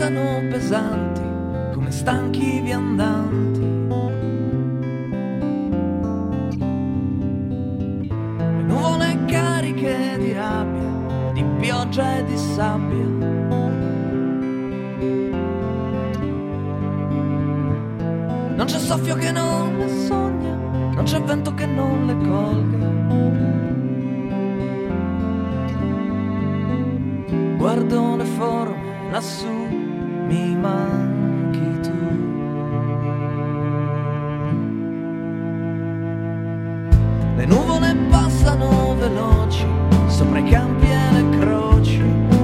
passano pesanti come stanchi viandanti. Le nuvole cariche di rabbia, di pioggia e di sabbia. Non c'è soffio che non le sogna, non c'è vento che non le colga. Guardo le forme lassù, mi manchi tu. Le nuvole passano veloci sopra i campi e le croci.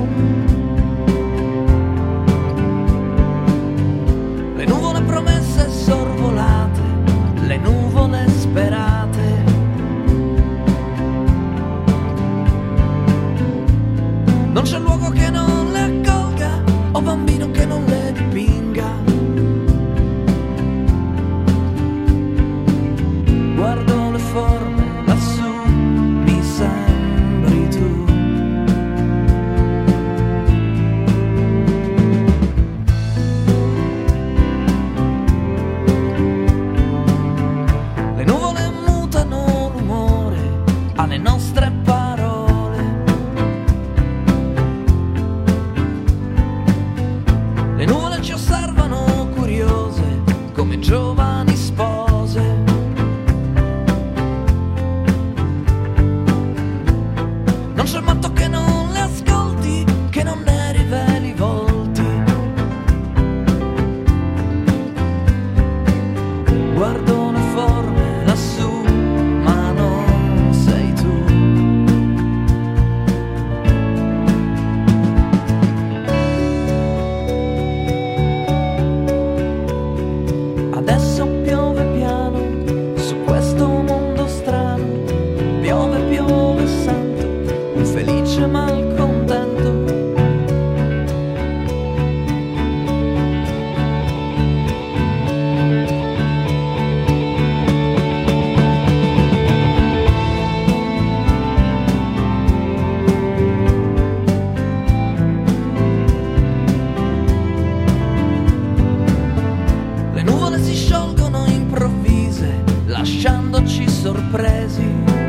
Le nuvole promesse sorvolate, le nuvole sperate. Non c'è luogo che non le accolga, o bambino che non le dipinga. Guardo le forme lassù, mi sembri tu. Le nuvole mutano l'umore alle nostre parole. Le nuvole ci osservano curiose come giovani spose. Non c'è matto che non le ascolti, che non ne riveli i volti. Guardo le forme lassù, ma non sei tu. Adesso piove piano su questo mondo strano. Piove, piove, sento un felice malcontento. Le nuvole si sciolgono improvvise, lasciandoci sorpresi.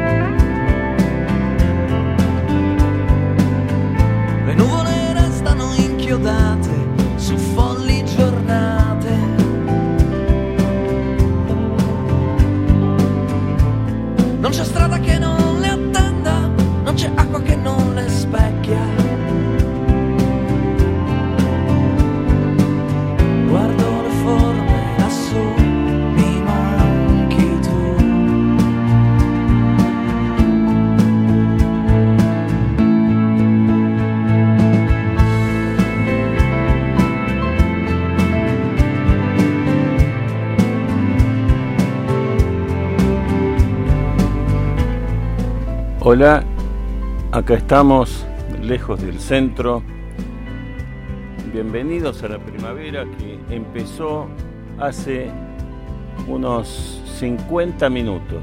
Le nuvole restano inchiodate su folli giornate. Non c'è strada che non le attenda, non c'è acqua che non le specchia. Guardo le forme lassù, mi manchi tu. Hola, acá estamos lejos del centro. Bienvenidos a la primavera que empezó hace unos 50 minutos.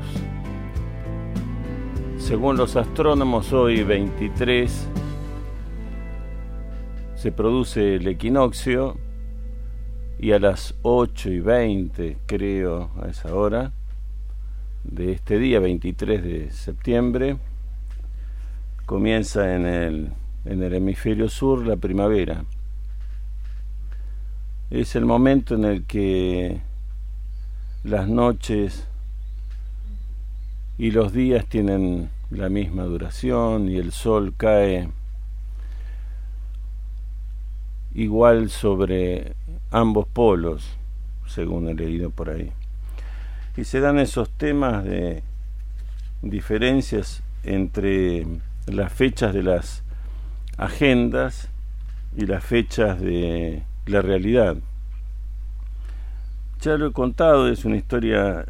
Según los astrónomos, hoy 23 se produce el equinoccio y a las 8:20, creo, a esa hora de este día, 23 de septiembre, comienza en el hemisferio sur la primavera. Es el momento en el que las noches y los días tienen la misma duración y el sol cae igual sobre ambos polos, según he leído por ahí. Y se dan esos temas de diferencias entre las fechas de las agendas y las fechas de la realidad. Ya lo he contado, es una historia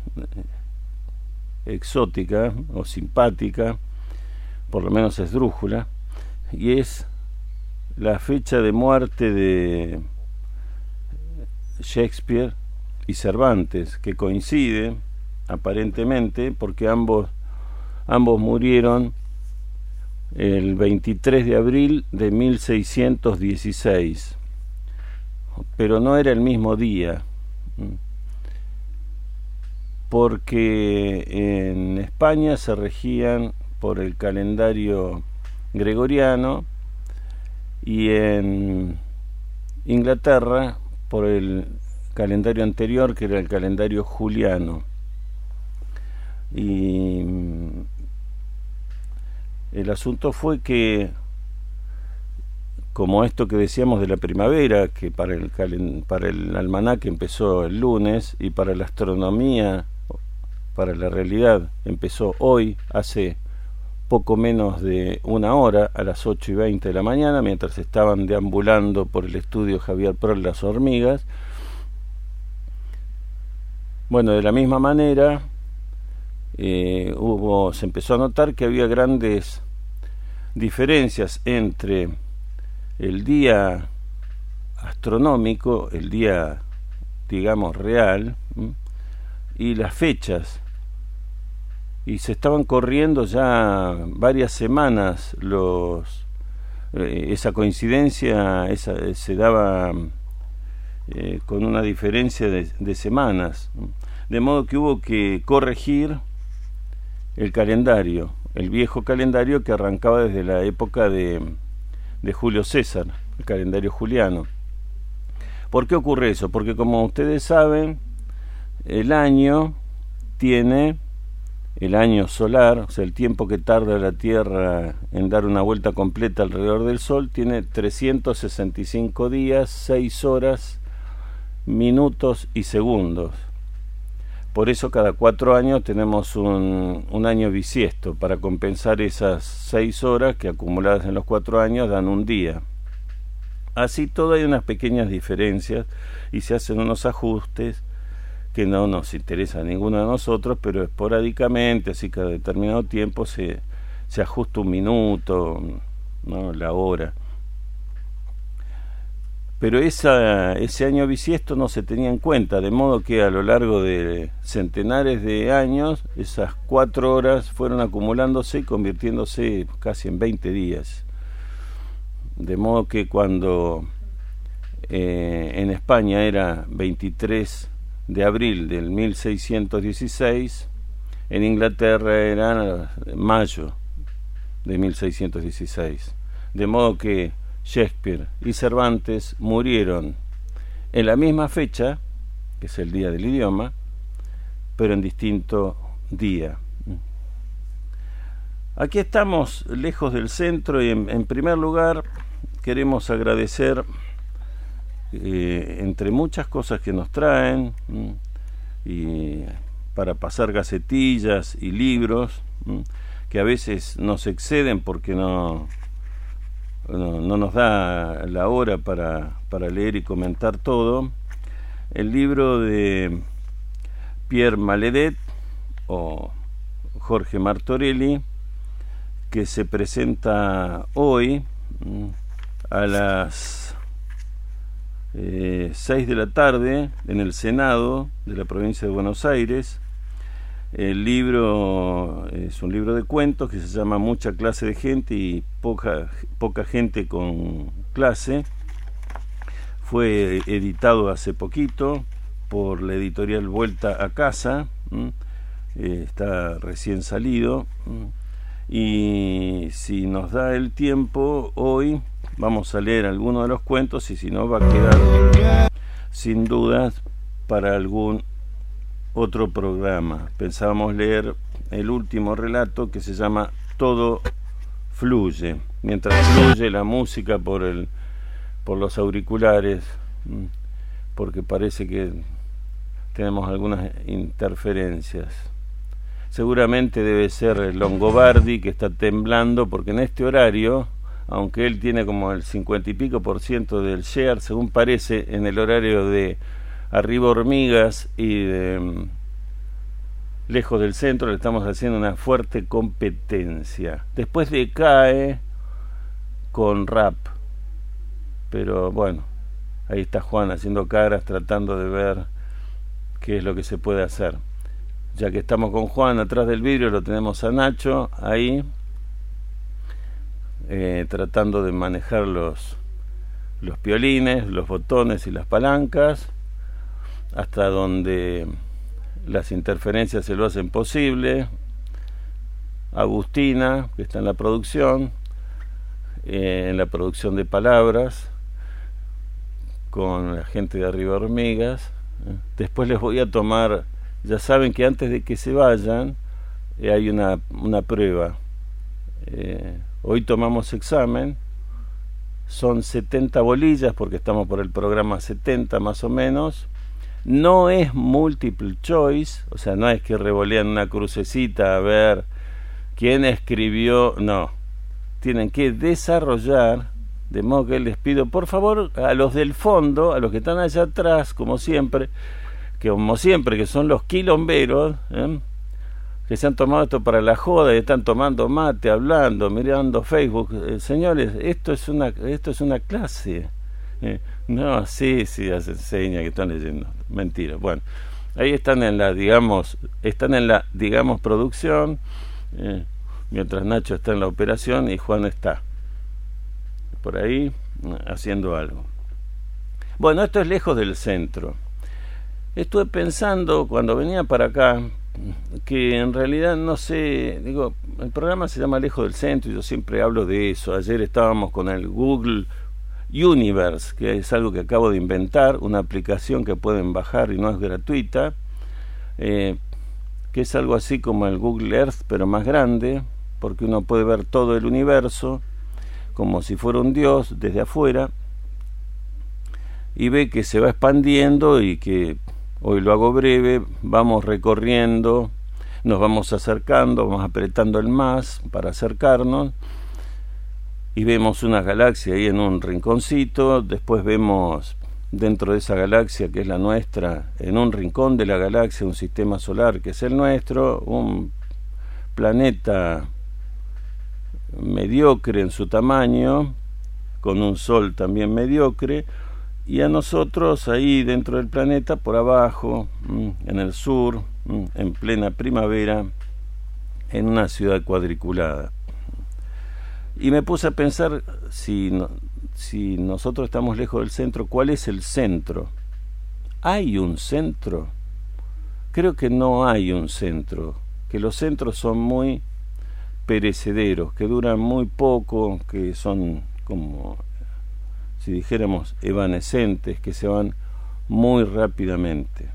exótica o simpática, por lo menos esdrújula, y es la fecha de muerte de Shakespeare y Cervantes, que coincide aparentemente porque ambos murieron el 23 de abril de 1616. pero no era el mismo día, porque en España se regían por el calendario gregoriano y en Inglaterra por el calendario anterior, que era el calendario juliano. Y el asunto fue que, como esto que decíamos de la primavera, que para el almanaque empezó el lunes, y para la astronomía, para la realidad, empezó hoy, hace poco menos de una hora, a las 8:20 de la mañana, mientras estaban deambulando por el estudio Javier Prol las hormigas. Bueno, de la misma manera, se empezó a notar que había grandes diferencias entre el día astronómico, el día, digamos, real, y las fechas. Y se estaban corriendo ya varias semanas esa coincidencia se daba con una diferencia de semanas, de modo que hubo que corregir el calendario, el viejo calendario que arrancaba desde la época de Julio César, el calendario juliano. ¿Por qué ocurre eso? Porque, como ustedes saben, el año solar, o sea, el tiempo que tarda la Tierra en dar una vuelta completa alrededor del Sol, tiene 365 días, 6 horas, minutos y segundos. Por eso cada 4 años tenemos un año bisiesto, para compensar esas 6 horas que, acumuladas en los 4 años, dan un día. Así todo, hay unas pequeñas diferencias y se hacen unos ajustes que no nos interesa a ninguno de nosotros, pero esporádicamente, así cada determinado tiempo se ajusta un minuto, ¿no?, la hora. Pero ese año bisiesto no se tenía en cuenta, de modo que a lo largo de centenares de años, esas 4 horas fueron acumulándose y convirtiéndose casi en 20 días. De modo que cuando en España era 23 de abril del 1616, en Inglaterra era mayo de 1616. De modo que Shakespeare y Cervantes murieron en la misma fecha, que es el día del idioma, pero en distinto día. Aquí estamos lejos del centro y en primer lugar queremos agradecer, entre muchas cosas que nos traen, y para pasar gacetillas y libros, que a veces nos exceden porque no nos da la hora para leer y comentar todo, el libro de Pierre Maledet o Jorge Martorelli, que se presenta hoy a las 6 de la tarde en el Senado de la provincia de Buenos Aires. El libro es un libro de cuentos que se llama Mucha clase de gente y poca gente con clase. Fue editado hace poquito por la editorial Vuelta a Casa, está recién salido, y si nos da el tiempo hoy vamos a leer algunos de los cuentos, y si no, va a quedar sin dudas para algún otro programa. Pensábamos leer el último relato, que se llama Todo fluye, mientras fluye la música por los auriculares, porque parece que tenemos algunas interferencias. Seguramente debe ser Longobardi, que está temblando, porque en este horario, aunque él tiene como el 50 y pico % del share, según parece, en el horario de Arriba Hormigas y de Lejos del Centro, le estamos haciendo una fuerte competencia. Después decae con rap, pero bueno, ahí está Juan haciendo caras, tratando de ver qué es lo que se puede hacer. Ya que estamos con Juan atrás del vidrio, lo tenemos a Nacho ahí, tratando de manejar los los piolines, los botones y las palancas, hasta donde las interferencias se lo hacen posible. Agustina, que está en la producción de palabras, con la gente de Arriba Hormigas. Después les voy a tomar, ya saben que antes de que se vayan hay una prueba. Hoy tomamos examen, son 70 bolillas porque estamos por el programa 70 más o menos. No es multiple choice, o sea, no es que revolean una crucecita a ver quién escribió, no. Tienen que desarrollar, de modo que les pido por favor a los del fondo, a los que están allá atrás, como siempre, que son los quilomberos, que se han tomado esto para la joda y están tomando mate, hablando, mirando Facebook. Señores, esto es una clase. No, sí, hace seña que están leyendo. Mentira. Bueno, ahí están en la, digamos, producción, mientras Nacho está en la operación y Juan está por ahí haciendo algo. Bueno, esto es lejos del centro. Estuve pensando cuando venía para acá que en realidad no sé, digo, el programa se llama Lejos del Centro y yo siempre hablo de eso. Ayer estábamos con el Google Universe, que es algo que acabo de inventar, una aplicación que pueden bajar y no es gratuita, que es algo así como el Google Earth pero más grande, porque uno puede ver todo el universo como si fuera un dios desde afuera y ve que se va expandiendo y que, hoy lo hago breve, vamos recorriendo, nos vamos acercando, vamos apretando el más para acercarnos y vemos una galaxia ahí en un rinconcito. Después vemos dentro de esa galaxia que es la nuestra, en un rincón de la galaxia, un sistema solar que es el nuestro, un planeta mediocre en su tamaño, con un sol también mediocre, y a nosotros ahí dentro del planeta, por abajo, en el sur, en plena primavera, en una ciudad cuadriculada. Y me puse a pensar, si nosotros estamos lejos del centro, ¿cuál es el centro? ¿Hay un centro? Creo que no hay un centro, que los centros son muy perecederos, que duran muy poco, que son como, si dijéramos, evanescentes, que se van muy rápidamente.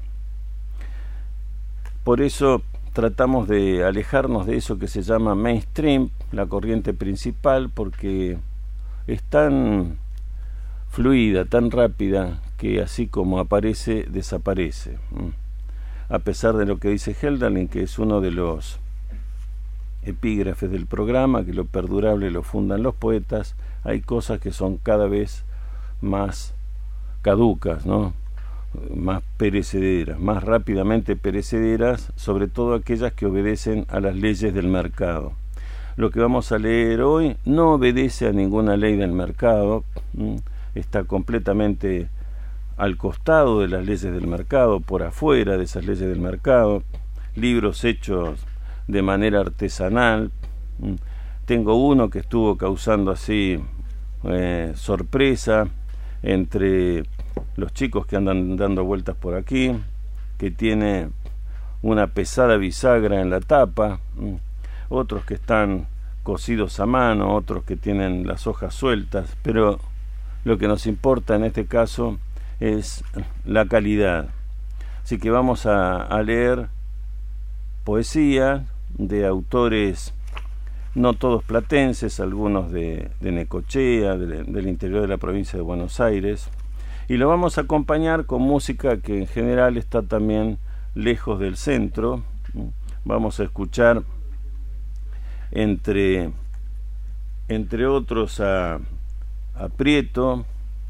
Por eso tratamos de alejarnos de eso que se llama mainstream, la corriente principal, porque es tan fluida, tan rápida, que así como aparece, desaparece. A pesar de lo que dice Hölderlin, que es uno de los epígrafes del programa, que lo perdurable lo fundan los poetas, hay cosas que son cada vez más caducas, ¿no? Más perecederas, más rápidamente perecederas, sobre todo aquellas que obedecen a las leyes del mercado. Lo que vamos a leer hoy no obedece a ninguna ley del mercado, está completamente al costado de las leyes del mercado, por afuera de esas leyes del mercado, libros hechos de manera artesanal. Tengo uno que estuvo causando así sorpresa entre los chicos que andan dando vueltas por aquí, que tiene una pesada bisagra en la tapa, otros que están cosidos a mano, otros que tienen las hojas sueltas, pero lo que nos importa en este caso es la calidad. Así que vamos a leer poesía de autores no todos platenses, algunos de Necochea, del interior de la provincia de Buenos Aires, y lo vamos a acompañar con música que en general está también lejos del centro. Vamos a escuchar entre otros a Prieto.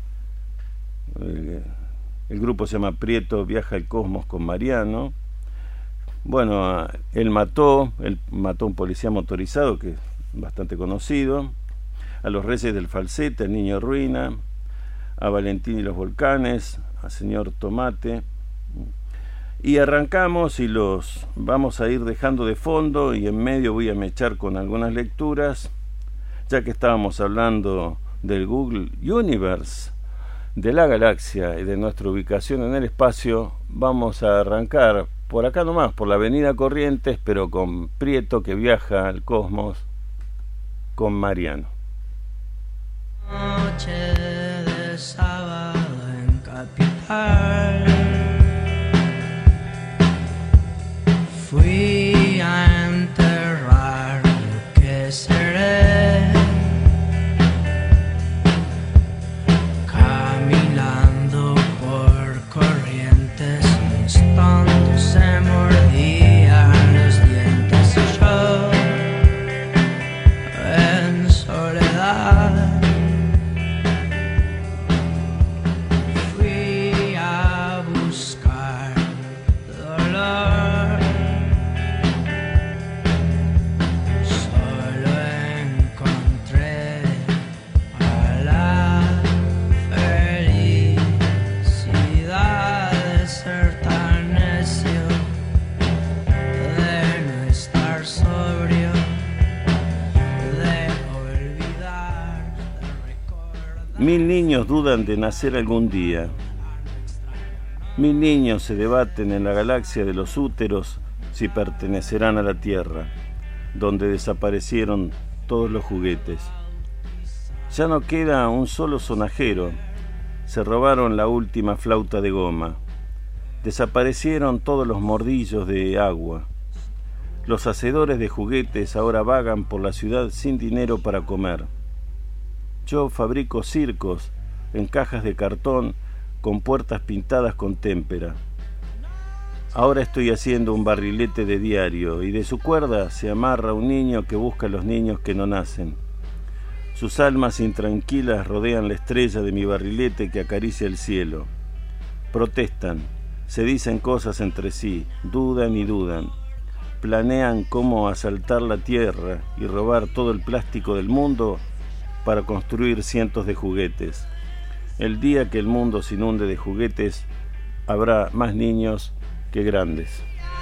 El grupo se llama Prieto Viaja al Cosmos con Mariano. Bueno, él mató a un policía motorizado que es bastante conocido, a los Reyes del Falsete, al Niño Ruina, a Valentín y los Volcanes, a Señor Tomate, y arrancamos y los vamos a ir dejando de fondo, y en medio voy a mechar con algunas lecturas, ya que estábamos hablando del Google Universe. de la galaxia y de nuestra ubicación en el espacio, vamos a arrancar por acá nomás, por la avenida Corrientes, pero con Prieto que viaja al cosmos, con Mariano. Noche de sábado en Capital, fui a enterrar lo que seré, caminando por Corrientes, mis tontos se mordían los dientes y yo en soledad fui a buscar dolor. Solo encontré a la felicidad de ser tan necio, de no estar sobrio, de olvidar, de recordar. 1000 niños dudan de nacer algún día. 1000 niños se debaten en la galaxia de los úteros si pertenecerán a la Tierra, donde desaparecieron todos los juguetes. Ya no queda un solo sonajero. Se robaron la última flauta de goma. Desaparecieron todos los mordillos de agua. Los hacedores de juguetes ahora vagan por la ciudad sin dinero para comer. Yo fabrico circos en cajas de cartón con puertas pintadas con témpera. Ahora estoy haciendo un barrilete de diario y de su cuerda se amarra un niño que busca a los niños que no nacen. Sus almas intranquilas rodean la estrella de mi barrilete que acaricia el cielo. Protestan, se dicen cosas entre sí, dudan y dudan. Planean cómo asaltar la Tierra y robar todo el plástico del mundo para construir cientos de juguetes. El día que el mundo se inunde de juguetes, habrá más niños que grandes.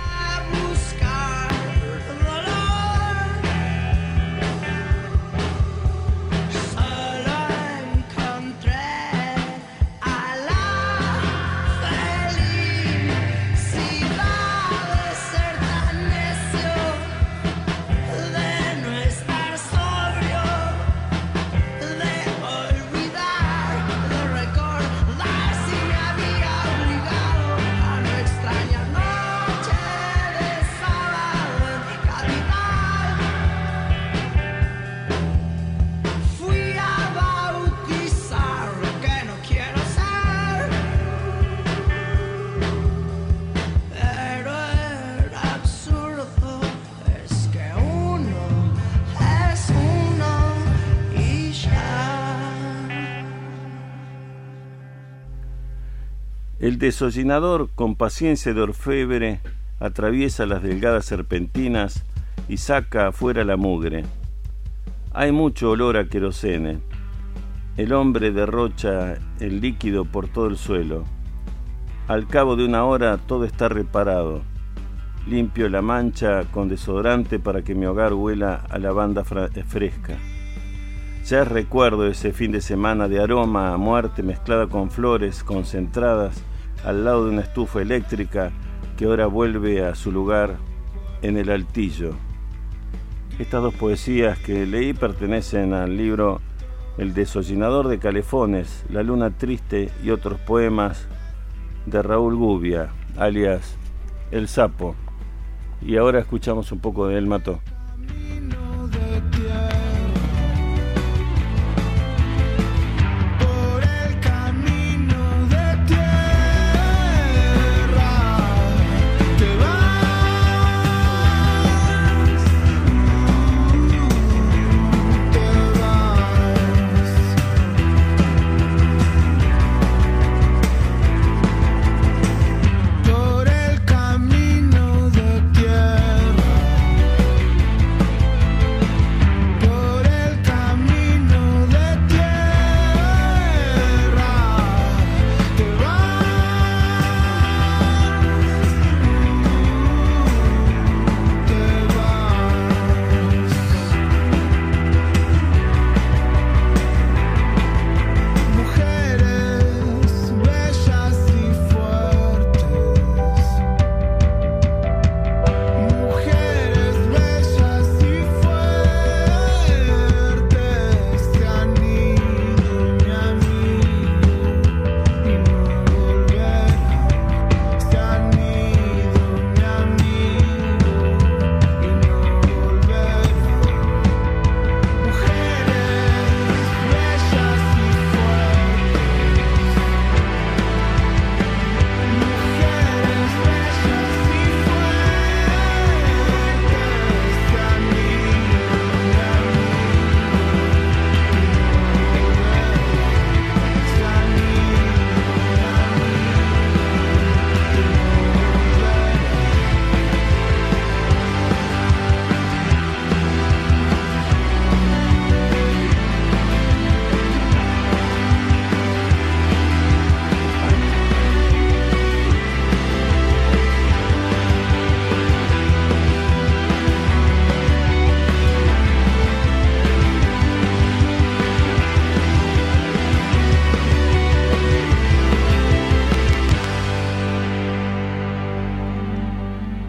El desollinador, con paciencia de orfebre, atraviesa las delgadas serpentinas y saca afuera la mugre. Hay mucho olor a querosene. El hombre derrocha el líquido por todo el suelo. Al cabo de una hora todo está reparado. Limpio la mancha con desodorante para que mi hogar huela a lavanda fresca. Ya recuerdo ese fin de semana de aroma a muerte mezclada con flores concentradas al lado de una estufa eléctrica que ahora vuelve a su lugar en el altillo. Estas dos poesías que leí pertenecen al libro El desollinador de Calefones, La luna triste y otros poemas de Raúl Gubia, alias El Sapo. Y ahora escuchamos un poco de El Mató.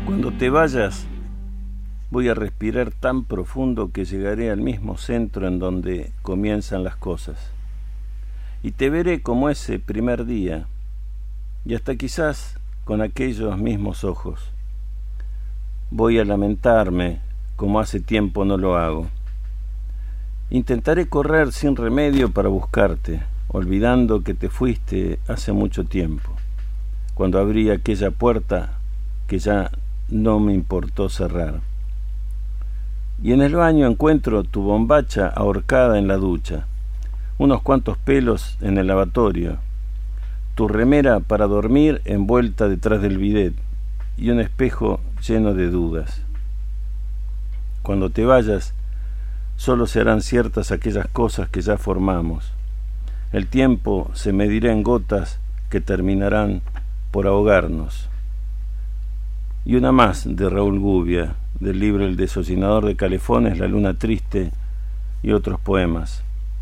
Cuando te vayas, voy a respirar tan profundo que llegaré al mismo centro en donde comienzan las cosas. Y te veré como ese primer día, y hasta quizás con aquellos mismos ojos. Voy a lamentarme como hace tiempo no lo hago. Intentaré correr sin remedio para buscarte, olvidando que te fuiste hace mucho tiempo, cuando abrí aquella puerta que ya no me importó cerrar. Y en el baño encuentro tu bombacha ahorcada en la ducha, unos cuantos pelos en el lavatorio, tu remera para dormir envuelta detrás del bidet y un espejo lleno de dudas. Cuando te vayas, solo serán ciertas aquellas cosas que ya formamos. El tiempo se medirá en gotas que terminarán por ahogarnos. Y una más de Raúl Gubia, del libro El desollinador de Calefones, La luna triste y otros poemas.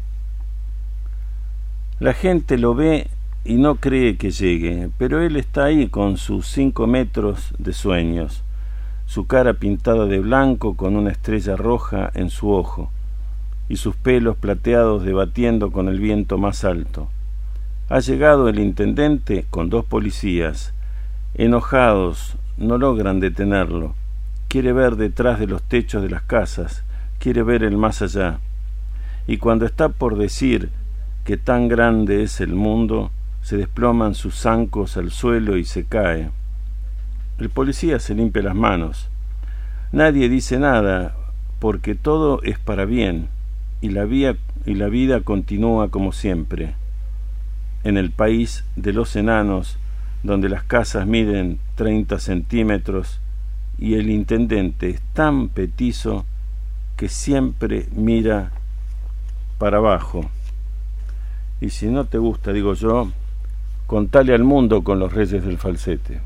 La gente lo ve y no cree que llegue, pero él está ahí con sus 5 metros de sueños, su cara pintada de blanco con una estrella roja en su ojo, y sus pelos plateados debatiendo con el viento más alto. Ha llegado el intendente con 2 policías. Enojados, no logran detenerlo. Quiere ver detrás de los techos de las casas, quiere ver el más allá. Y cuando está por decir que tan grande es el mundo, se desploman sus zancos al suelo y se cae. El policía se limpia las manos. Nadie dice nada, porque todo es para bien, y la vida continúa como siempre. En el país de los enanos, donde las casas miden 30 centímetros, y el intendente es tan petizo que siempre mira para abajo. Y si no te gusta, digo yo, contale al mundo con los Reyes del Falsete.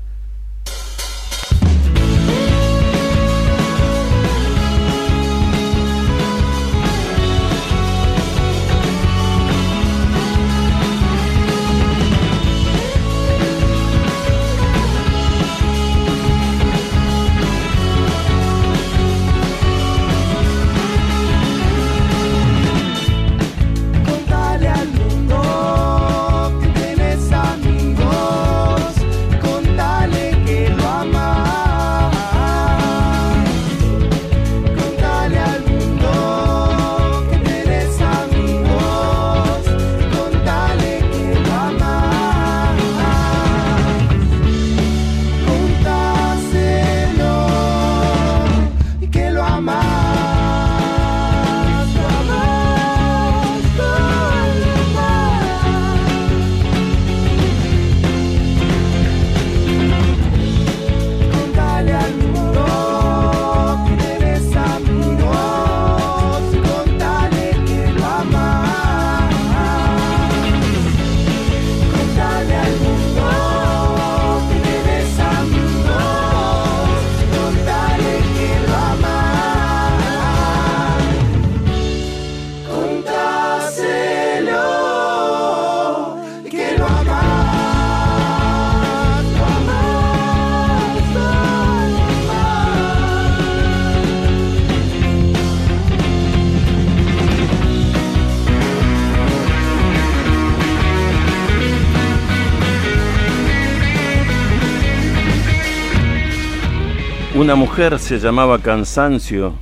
Una mujer se llamaba Cansancio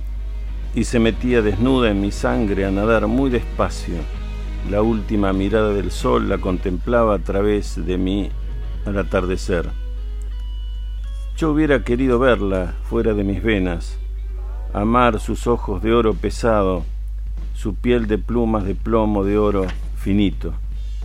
y se metía desnuda en mi sangre a nadar muy despacio. La última mirada del sol la contemplaba a través de mí al atardecer. Yo hubiera querido verla fuera de mis venas, amar sus ojos de oro pesado, su piel de plumas de plomo de oro finito.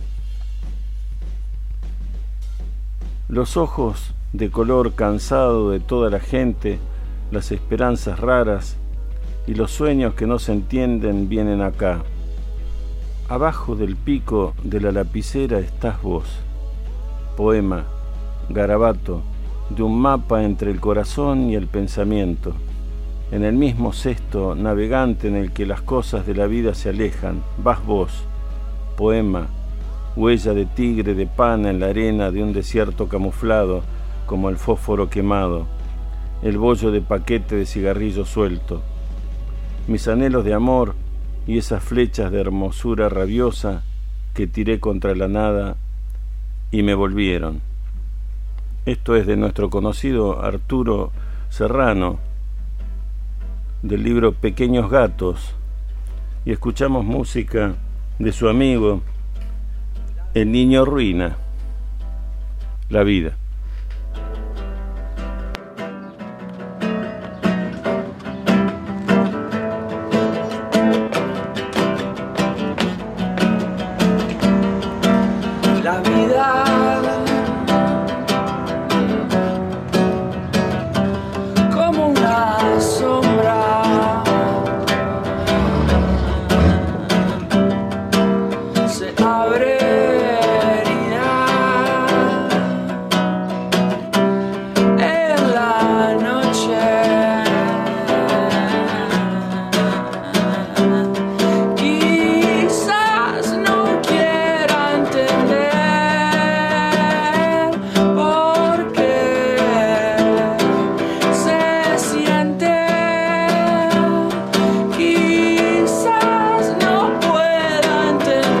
Los ojos de color cansado de toda la gente, las esperanzas raras y los sueños que no se entienden vienen acá. Abajo del pico de la lapicera estás vos. Poema, garabato, de un mapa entre el corazón y el pensamiento, en el mismo cesto navegante en el que las cosas de la vida se alejan, vas vos. Poema, huella de tigre de pana en la arena de un desierto camuflado, como el fósforo quemado, el bollo de paquete de cigarrillo suelto. Mis anhelos de amor y esas flechas de hermosura rabiosa que tiré contra la nada y me volvieron. Esto es de nuestro conocido Arturo Serrano, del libro Pequeños Gatos, y escuchamos música de su amigo El Niño Ruina, La Vida. La vida como una sombra se abre herida en la noche. Quizás no quiera entender por qué se siente. Quizás no pueda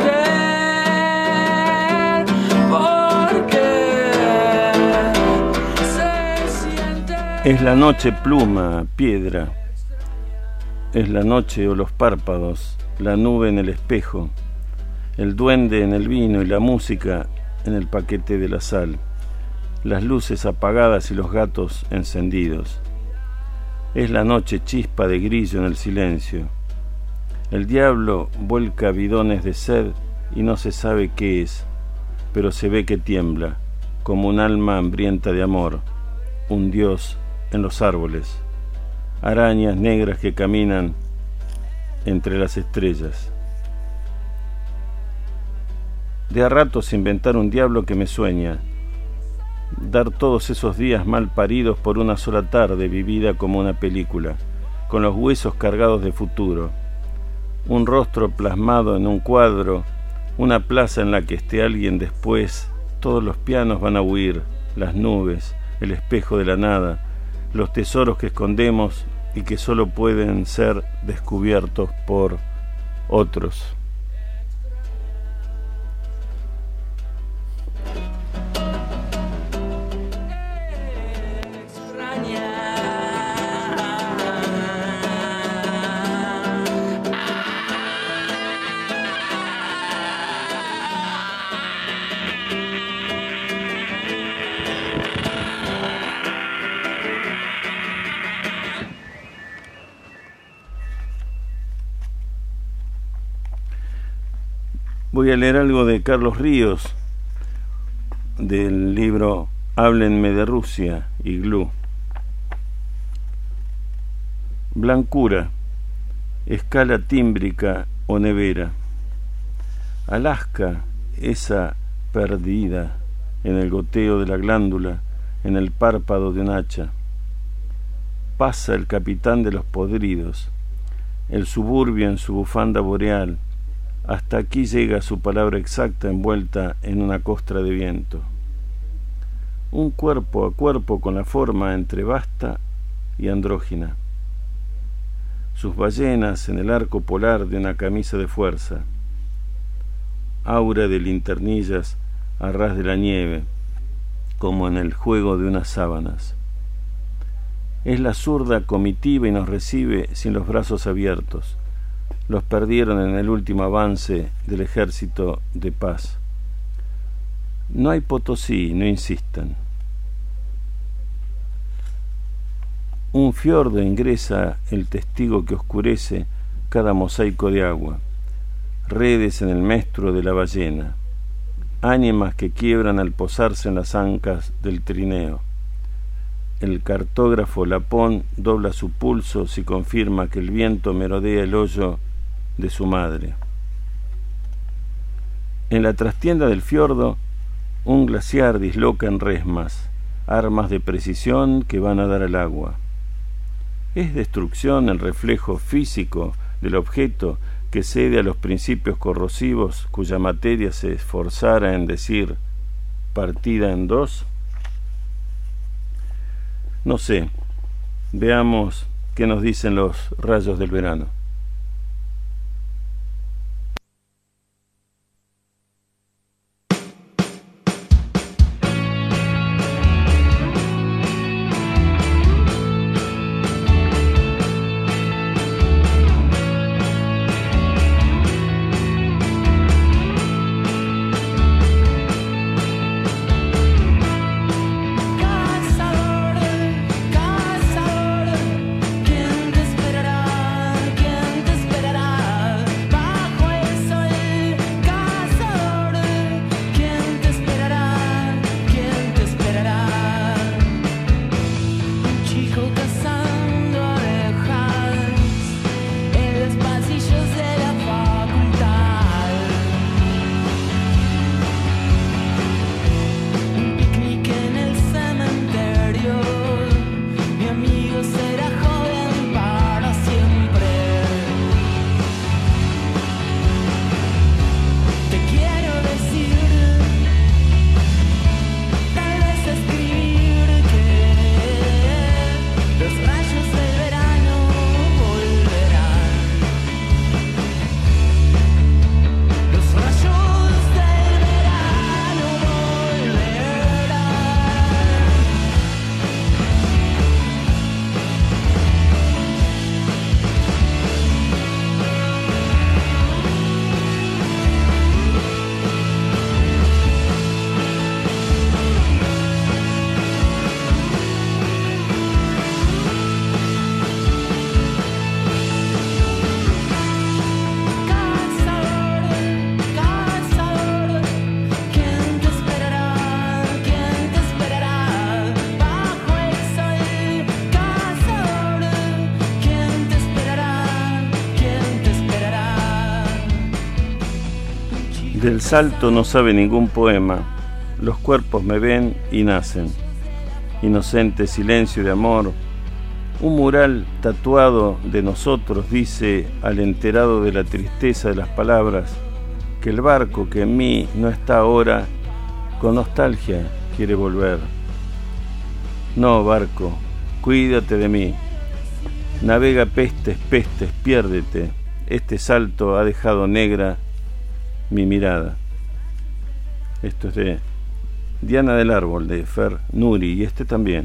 entender por qué se siente. Es la noche pluma, piedra. Es la noche o los párpados, la nube en el espejo, el duende en el vino y la música en el paquete de la sal, las luces apagadas y los gatos encendidos. Es la noche chispa de grillo en el silencio. El diablo vuelca bidones de sed y no se sabe qué es, pero se ve que tiembla, como un alma hambrienta de amor, un dios en los árboles, arañas negras que caminan entre las estrellas. De a ratos inventar un diablo que me sueña, dar todos esos días mal paridos por una sola tarde vivida como una película, con los huesos cargados de futuro, un rostro plasmado en un cuadro, una plaza en la que esté alguien después, todos los pianos van a huir, las nubes, el espejo de la nada, los tesoros que escondemos y que solo pueden ser descubiertos por otros. Voy a leer algo de Carlos Ríos, del libro Háblenme de Rusia, Iglú. Blancura, escala tímbrica o nevera. Alaska, esa perdida en el goteo de la glándula, en el párpado de un hacha. Pasa el capitán de los podridos, el suburbio en su bufanda boreal. Hasta aquí llega su palabra exacta envuelta en una costra de viento. Un cuerpo a cuerpo con la forma entre vasta y andrógina. Sus ballenas en el arco polar de una camisa de fuerza. Aura de linternillas a ras de la nieve, como en el juego de unas sábanas. Es la zurda comitiva y nos recibe sin los brazos abiertos. Los perdieron en el último avance del ejército de paz. No hay Potosí, no insistan. Un fiordo ingresa el testigo que oscurece cada mosaico de agua. Redes en el mestro de la ballena. Ánimas que quiebran al posarse en las ancas del trineo. El cartógrafo Lapón dobla su pulso si confirma que el viento merodea el hoyo de su madre. En la trastienda del fiordo, un glaciar disloca en resmas, armas de precisión que van a dar al agua. ¿Es destrucción el reflejo físico del objeto que cede a los principios corrosivos cuya materia se esforzara en decir partida en dos? No sé, veamos qué nos dicen los rayos del verano. Del Salto no sabe ningún poema, los cuerpos me ven y nacen. Inocente silencio de amor, un mural tatuado de nosotros dice al enterado de la tristeza de las palabras que el barco que en mí no está ahora, con nostalgia quiere volver. No, barco, cuídate de mí, navega pestes, pestes, piérdete, este salto ha dejado negra mi mirada. Esto es de Diana del Árbol, de Fer Nuri, y este también.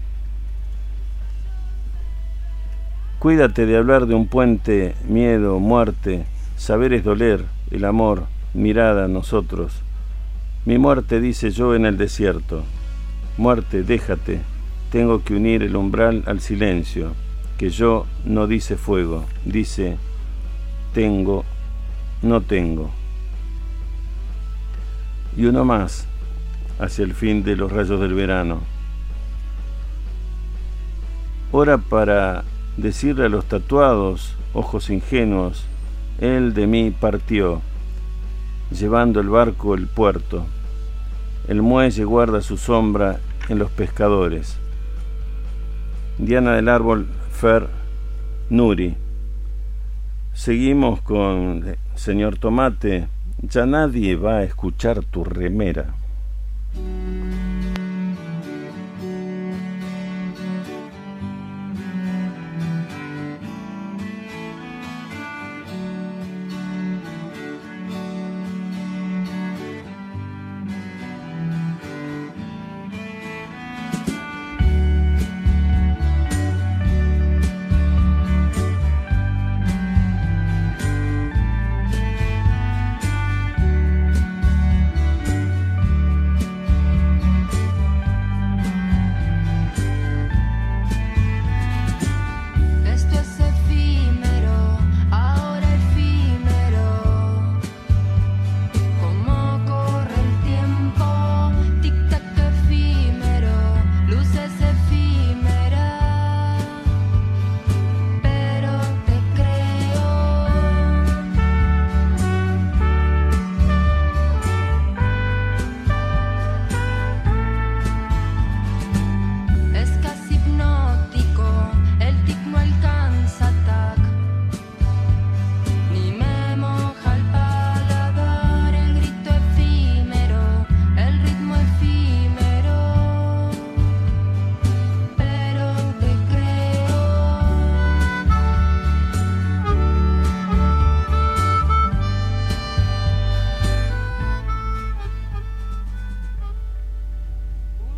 Cuídate de hablar de un puente, miedo, muerte, saber es doler, el amor, mirada, nosotros. Mi muerte, dice yo en el desierto. Muerte, déjate, tengo que unir el umbral al silencio, que yo no dice fuego, dice tengo, no tengo. Y uno más, hacia el fin de los rayos del verano. Hora para decirle a los tatuados, ojos ingenuos, él de mí partió, llevando el barco el puerto. El muelle guarda su sombra en los pescadores. Diana del Árbol, Fer Nuri. Seguimos con Señor Tomate. Ya nadie va a escuchar tu remera.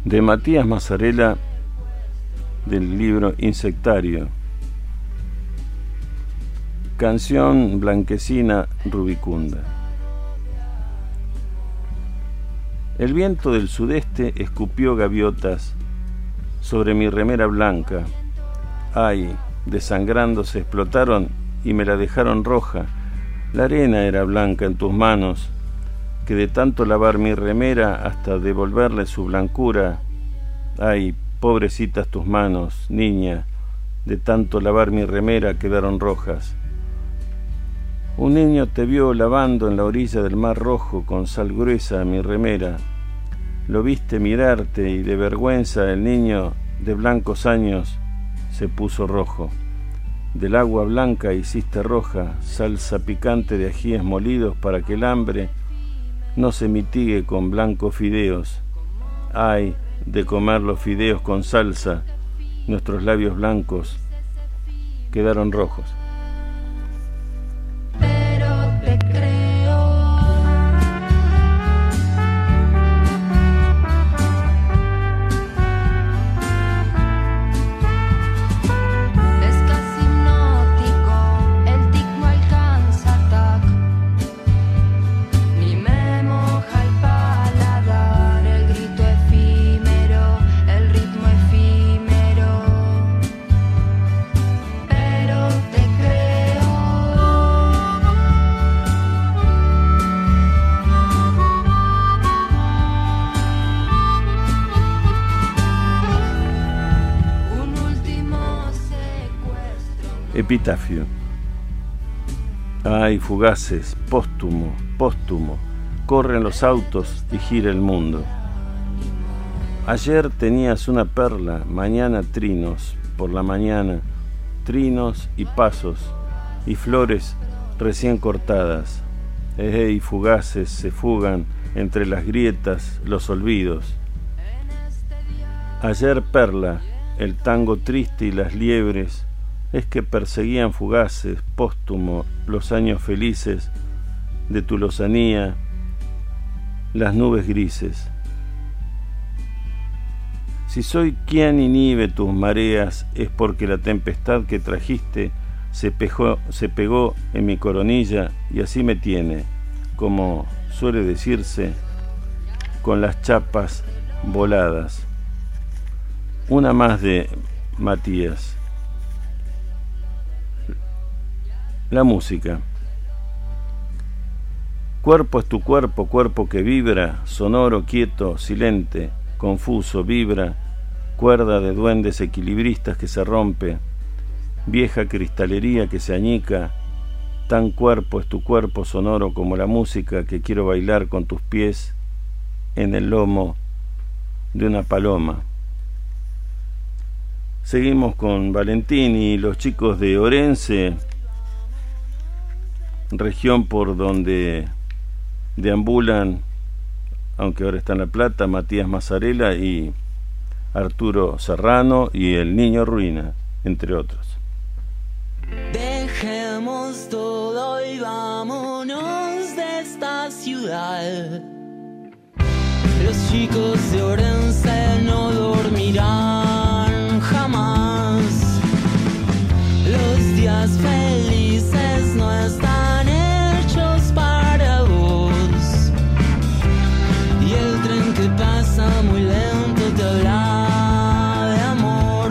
de Matías Mazzarella, del libro Insectario. Canción blanquecina rubicunda. El viento del sudeste escupió gaviotas sobre mi remera blanca. Ay, desangrándose explotaron y me la dejaron roja. La arena era blanca en tus manos, que de tanto lavar mi remera hasta devolverle su blancura. Ay, pobrecitas tus manos, niña, de tanto lavar mi remera quedaron rojas. Un niño te vio lavando en la orilla del mar rojo con sal gruesa mi remera. Lo viste mirarte y de vergüenza el niño de blancos años se puso rojo. Del agua blanca hiciste roja, salsa picante de ajíes molidos para que el hambre no se mitigue con blancos fideos. Ay, de comer los fideos con salsa, nuestros labios blancos quedaron rojos. Pero te creo. Es casi hipnótico, el tic no alcanza tac. Ni me moja el paladar, el grito efímero, el ritmo efímero. Pero te creo. Un último secuestro. Epitafio. Ay, fugaces, póstumo, corren los autos y gira el mundo. Ayer tenías una perla, mañana trinos, por la mañana, trinos y pasos, y flores recién cortadas. Ey, fugaces, se fugan entre las grietas los olvidos. Ayer perla, el tango triste y las liebres, es que perseguían fugaces, póstumo, los años felices de tu lozanía, las nubes grises. Si soy quien inhibe tus mareas, es porque la tempestad que trajiste se pegó en mi coronilla y así me tiene, como suele decirse, con las chapas voladas. Una más de Matías. La música. Cuerpo es tu cuerpo, cuerpo que vibra, sonoro, quieto, silente, confuso, vibra, cuerda de duendes equilibristas que se rompe, vieja cristalería que se añica, tan cuerpo es tu cuerpo sonoro como la música que quiero bailar con tus pies en el lomo de una paloma. Seguimos con Valentín y los chicos de Orense, región por donde deambulan, aunque ahora está en La Plata, Matías Mazzarella y Arturo Serrano y el Niño Ruina, entre otros. Dejemos todo y vámonos de esta ciudad. Los chicos de Orense no dormirán jamás. Los días felices no están hechos para vos. Y el tren que pasa muy lento te habla de amor.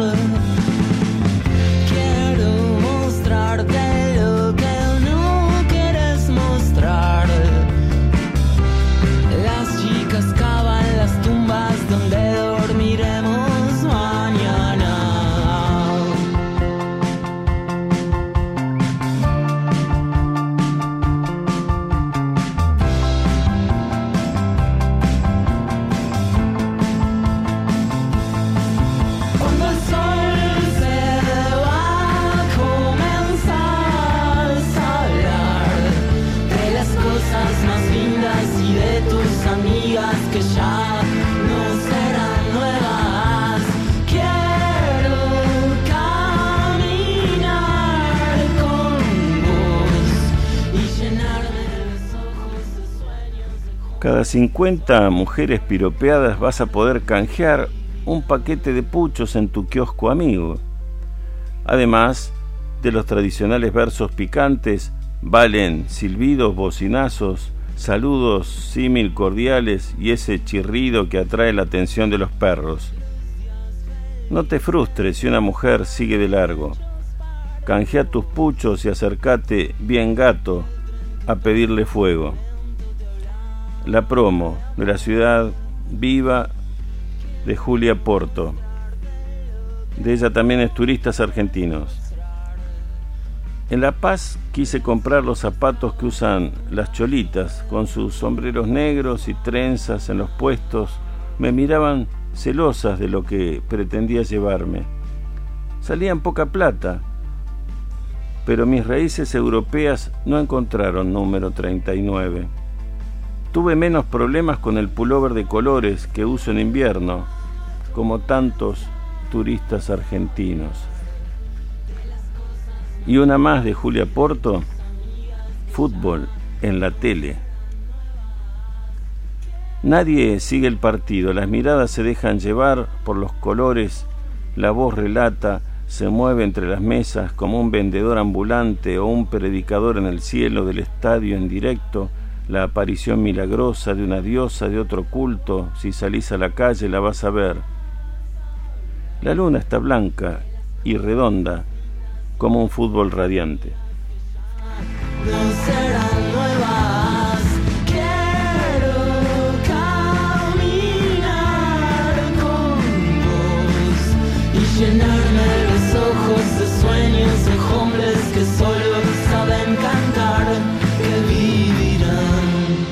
Quiero mostrarte lo que no quieres mostrar. Las chicas cavan las tumbas donde dormiremos. Cada 50 mujeres piropeadas vas a poder canjear un paquete de puchos en tu kiosco amigo. Además de los tradicionales versos picantes, valen silbidos, bocinazos, saludos símil cordiales y ese chirrido que atrae la atención de los perros. No te frustres si una mujer sigue de largo. Canjea tus puchos y acércate bien gato a pedirle fuego. La promo de la ciudad viva de Julia Porto. De ella también es Turistas Argentinos. En La Paz quise comprar los zapatos que usan las cholitas, con sus sombreros negros y trenzas en los puestos. Me miraban celosas de lo que pretendía llevarme. Salían poca plata, pero mis raíces europeas no encontraron número 39. Tuve menos problemas con el pullover de colores que uso en invierno, como tantos turistas argentinos. Y una más de Julia Porto, fútbol en la tele. Nadie sigue el partido, las miradas se dejan llevar por los colores, la voz relata, se mueve entre las mesas como un vendedor ambulante o un predicador en el cielo del estadio en directo, la aparición milagrosa de una diosa de otro culto, si salís a la calle la vas a ver. La luna está blanca y redonda, como un fútbol radiante. No serán nuevas, quiero caminar con vos y llenarme los ojos de sueños de hombres que solo saben cantar, que vivirán.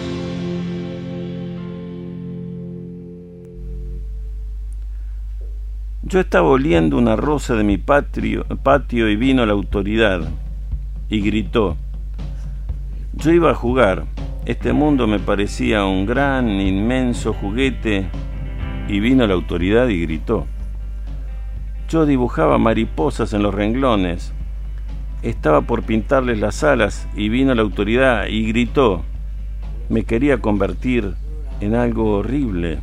Yo estaba oliendo una rosa de mi patio y vino la autoridad y gritó. Yo iba a jugar, este mundo me parecía un gran, inmenso juguete y vino la autoridad y gritó. Yo dibujaba mariposas en los renglones, estaba por pintarles las alas y vino la autoridad y gritó. Me quería convertir en algo horrible.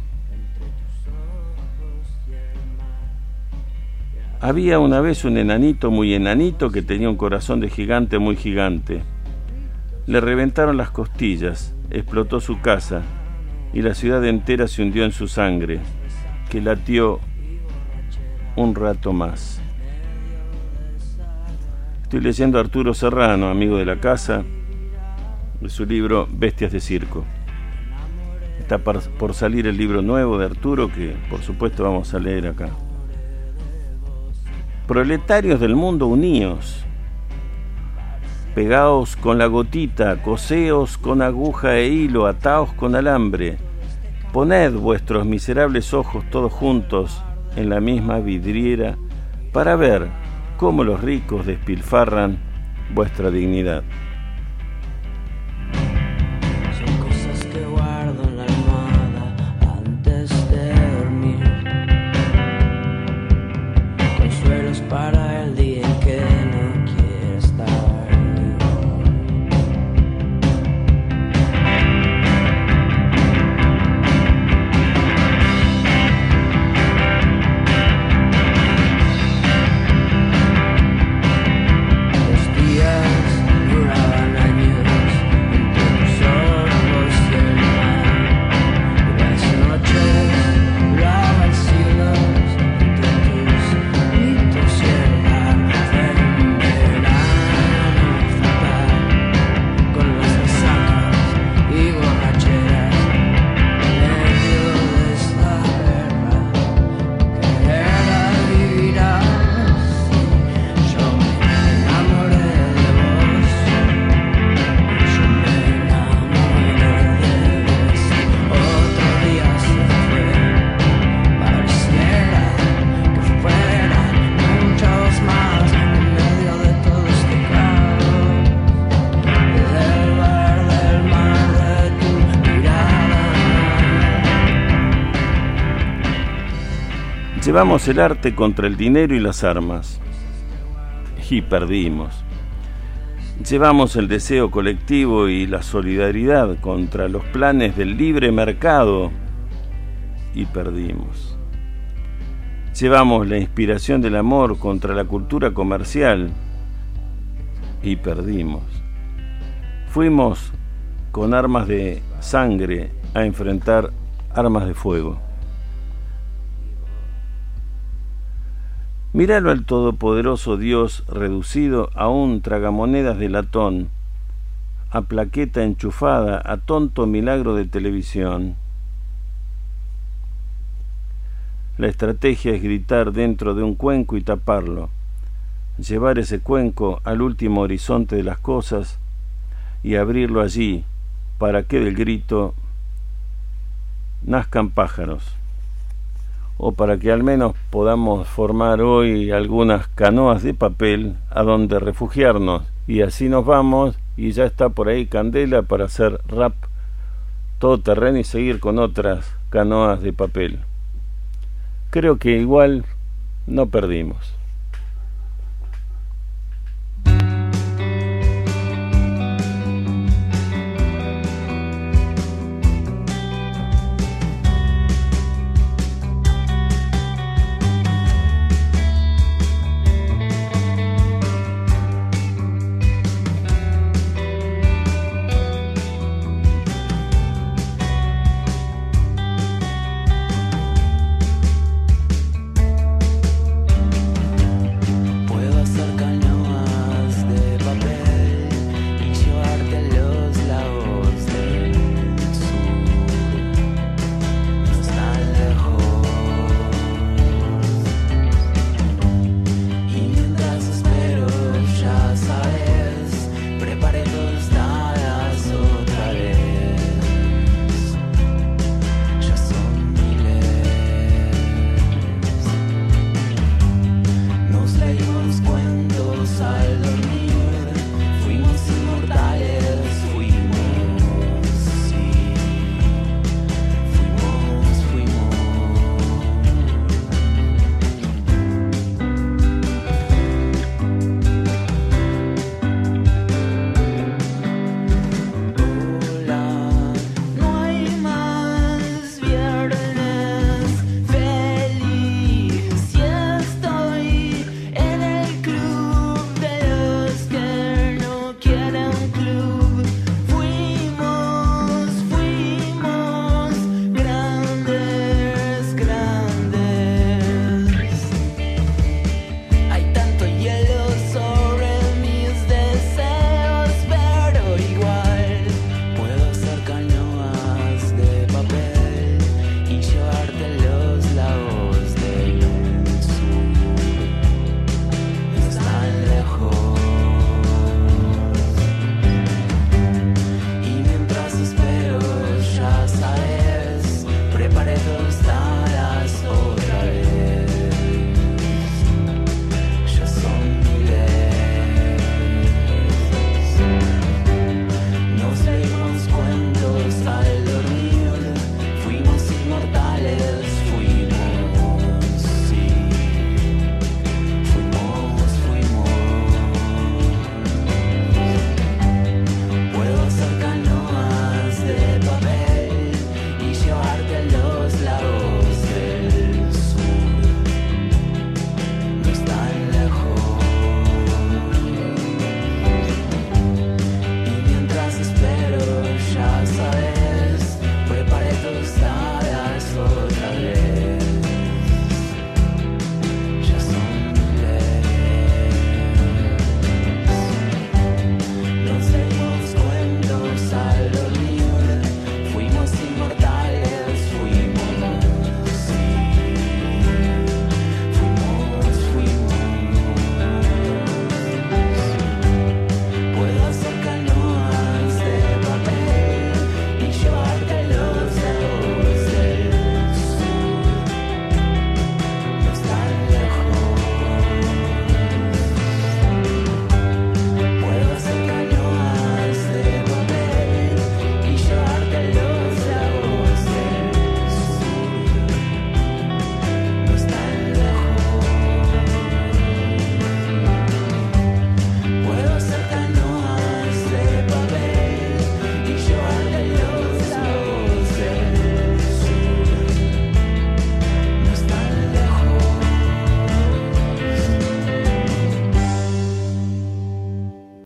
Había una vez un enanito muy enanito que tenía un corazón de gigante muy gigante. Le reventaron las costillas, explotó su casa y la ciudad entera se hundió en su sangre, que latió un rato más. Estoy leyendo a Arturo Serrano, amigo de la casa, de su libro Bestias de Circo. Está por salir el libro nuevo de Arturo, que por supuesto vamos a leer acá. Proletarios del mundo, uníos, pegaos con la gotita, coseos con aguja e hilo, ataos con alambre, poned vuestros miserables ojos todos juntos en la misma vidriera para ver cómo los ricos despilfarran vuestra dignidad. Son cosas que guardo en la almohada antes de dormir, consuelos para el día en que no quiero estar. Los días duraban años entre tus ojos y el mar, y las noches duraban siglos entre tus gritos y el alma del verano fatal, con las resacas y borracheras en medio de esta guerra que era vivir así. Yo me enamoré de vos, yo me enamoré de vos. Otro día se fue, pareciera que fueran muchos más en medio de todo este caos, del verde mar de tu mirada. Llevamos el arte contra el dinero y las armas y perdimos. Llevamos el deseo colectivo y la solidaridad contra los planes del libre mercado y perdimos. Llevamos la inspiración del amor contra la cultura comercial y perdimos. Fuimos con armas de sangre a enfrentar armas de fuego. Míralo al todopoderoso Dios reducido a un tragamonedas de latón, a plaqueta enchufada, a tonto milagro de televisión. La estrategia es gritar dentro de un cuenco y taparlo, llevar ese cuenco al último horizonte de las cosas y abrirlo allí para que del grito nazcan pájaros, o para que al menos podamos formar hoy algunas canoas de papel a donde refugiarnos, y así nos vamos y ya está por ahí Candela para hacer rap todo terreno y seguir con otras canoas de papel. Creo que igual no perdimos.